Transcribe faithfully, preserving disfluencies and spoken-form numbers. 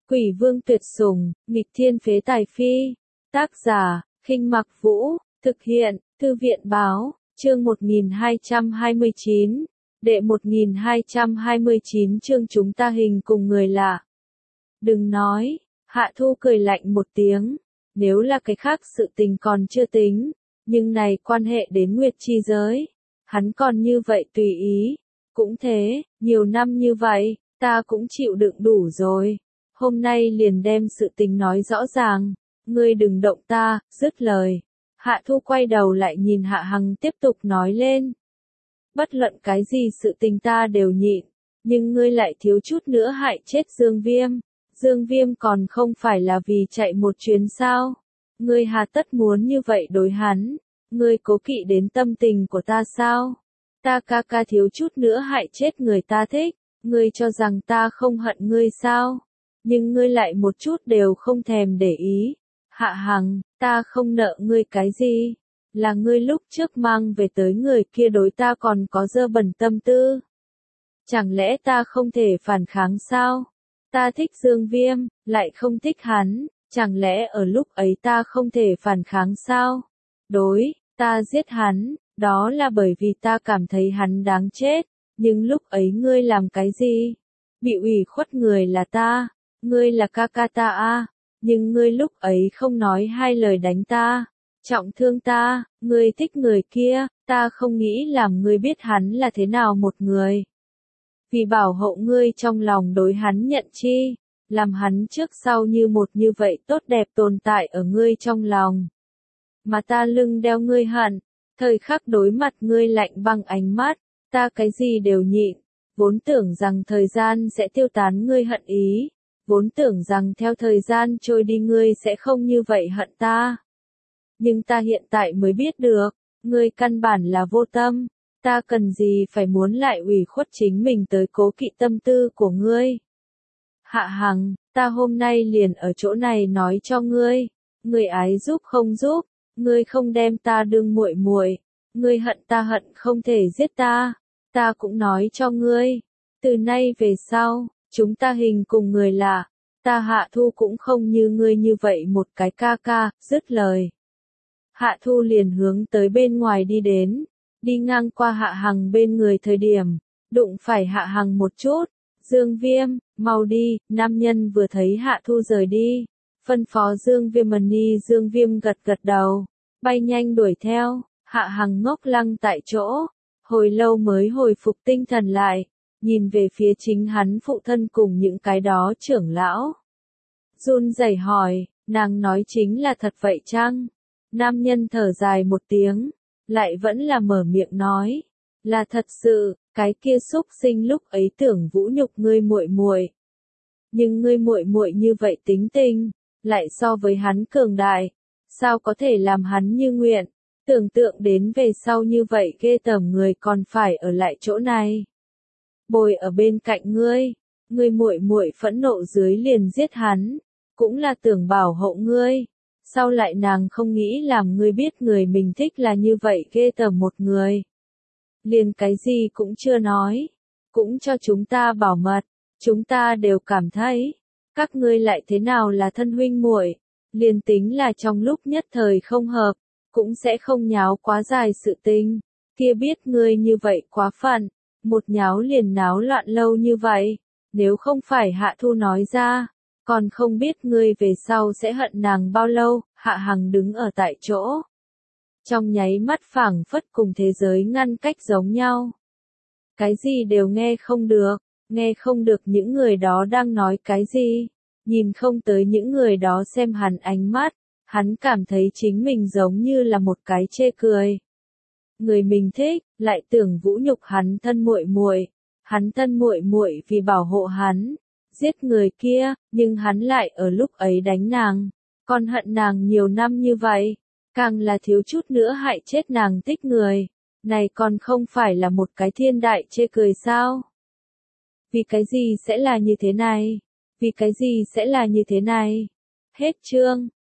Quỷ vương tuyệt sủng, nghịch thiên phế tài phi. Tác giả, Khinh Mặc Vũ, thực hiện, Thư viện Báo, chương một nghìn hai trăm hai mươi chín, đệ một nghìn hai trăm hai mươi chín chương chúng ta hình cùng người lạ. Đừng nói, Hạ Thu cười lạnh một tiếng, nếu là cái khác sự tình còn chưa tính, nhưng này quan hệ đến Nguyệt Chi giới, hắn còn như vậy tùy ý, cũng thế, nhiều năm như vậy, ta cũng chịu đựng đủ rồi. Hôm nay liền đem sự tình nói rõ ràng, ngươi đừng động ta, dứt lời. Hạ Thu quay đầu lại nhìn Hạ Hằng tiếp tục nói lên. Bất luận cái gì sự tình ta đều nhịn, nhưng ngươi lại thiếu chút nữa hại chết Dương Viêm. Dương Viêm còn không phải là vì chạy một chuyến sao? Ngươi hà tất muốn như vậy đối hắn? Ngươi cố kỵ đến tâm tình của ta sao? Ta ca ca thiếu chút nữa hại chết người ta thích, ngươi cho rằng ta không hận ngươi sao? Nhưng ngươi lại một chút đều không thèm để ý. Hạ Hằng, ta không nợ ngươi cái gì, là ngươi lúc trước mang về tới người kia đối ta còn có dơ bẩn tâm tư. Chẳng lẽ ta không thể phản kháng sao? Ta thích Dương Viêm, lại không thích hắn, chẳng lẽ ở lúc ấy ta không thể phản kháng sao? Đối, ta giết hắn, đó là bởi vì ta cảm thấy hắn đáng chết, nhưng lúc ấy ngươi làm cái gì? Bị ủy khuất người là ta. Ngươi là ca ca ta a, nhưng ngươi lúc ấy không nói hai lời đánh ta, trọng thương ta, ngươi thích người kia, ta không nghĩ làm ngươi biết hắn là thế nào một người. Vì bảo hộ ngươi trong lòng đối hắn nhận chi, làm hắn trước sau như một như vậy tốt đẹp tồn tại ở ngươi trong lòng. Mà ta lưng đeo ngươi hận, thời khắc đối mặt ngươi lạnh băng ánh mắt, ta cái gì đều nhịn, vốn tưởng rằng thời gian sẽ tiêu tán ngươi hận ý. Vốn tưởng rằng theo thời gian trôi đi ngươi sẽ không như vậy hận ta. Nhưng ta hiện tại mới biết được, ngươi căn bản là vô tâm, ta cần gì phải muốn lại ủy khuất chính mình tới cố kỵ tâm tư của ngươi. Hạ Hằng, ta hôm nay liền ở chỗ này nói cho ngươi, ngươi ái giúp không giúp, ngươi không đem ta đương muội muội, ngươi hận ta hận không thể giết ta, ta cũng nói cho ngươi, từ nay về sau. Chúng ta hình cùng người lạ, ta Hạ Thu cũng không như ngươi như vậy một cái ca ca, dứt lời. Hạ Thu liền hướng tới bên ngoài đi đến, đi ngang qua Hạ Hằng bên người thời điểm, đụng phải Hạ Hằng một chút, Dương Viêm, mau đi, nam nhân vừa thấy Hạ Thu rời đi, phân phó Dương Viêm mani Dương Viêm gật gật đầu, bay nhanh đuổi theo, Hạ Hằng ngốc lăng tại chỗ, hồi lâu mới hồi phục tinh thần lại. Nhìn về phía chính hắn phụ thân cùng những cái đó trưởng lão. Run rẩy hỏi, nàng nói chính là thật vậy chăng? Nam nhân thở dài một tiếng, lại vẫn là mở miệng nói, là thật sự, cái kia xúc sinh lúc ấy tưởng vũ nhục ngươi muội muội. Nhưng ngươi muội muội như vậy tính tình, lại so với hắn cường đại, sao có thể làm hắn như nguyện, tưởng tượng đến về sau như vậy ghê tởm người còn phải ở lại chỗ này. Bồi ở bên cạnh ngươi, ngươi muội muội phẫn nộ dưới liền giết hắn, cũng là tưởng bảo hộ ngươi, sau lại nàng không nghĩ làm ngươi biết người mình thích là như vậy ghê tởm một người. Liền cái gì cũng chưa nói, cũng cho chúng ta bảo mật, chúng ta đều cảm thấy, các ngươi lại thế nào là thân huynh muội, liền tính là trong lúc nhất thời không hợp, cũng sẽ không nháo quá dài sự tình, kia biết ngươi như vậy quá phận. Một nháo liền náo loạn lâu như vậy, nếu không phải Hạ Thu nói ra, còn không biết ngươi về sau sẽ hận nàng bao lâu. Hạ Hằng đứng ở tại chỗ, trong nháy mắt phảng phất cùng thế giới ngăn cách giống nhau. Cái gì đều nghe không được, nghe không được những người đó đang nói cái gì, nhìn không tới những người đó xem hắn ánh mắt, hắn cảm thấy chính mình giống như là một cái chê cười. Người mình thích, lại tưởng vũ nhục hắn thân muội muội, hắn thân muội muội vì bảo hộ hắn, giết người kia, nhưng hắn lại ở lúc ấy đánh nàng, còn hận nàng nhiều năm như vậy, càng là thiếu chút nữa hại chết nàng thích người, này còn không phải là một cái thiên đại chê cười sao? Vì cái gì sẽ là như thế này? Vì cái gì sẽ là như thế này? Hết chương.